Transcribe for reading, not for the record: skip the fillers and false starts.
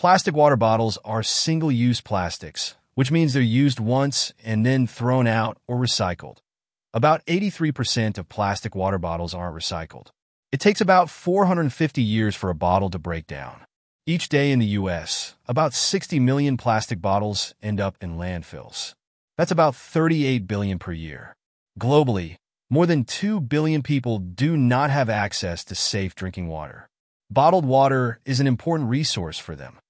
Plastic water bottles are single-use plastics, which means they're used once and then thrown out or recycled. About 83% of plastic water bottles aren't recycled. It takes about 450 years for a bottle to break down. Each day in the U.S., about 60 million plastic bottles end up in landfills. That's about 38 billion per year. Globally, more than 2 billion people do not have access to safe drinking water. Bottled water is an important resource for them.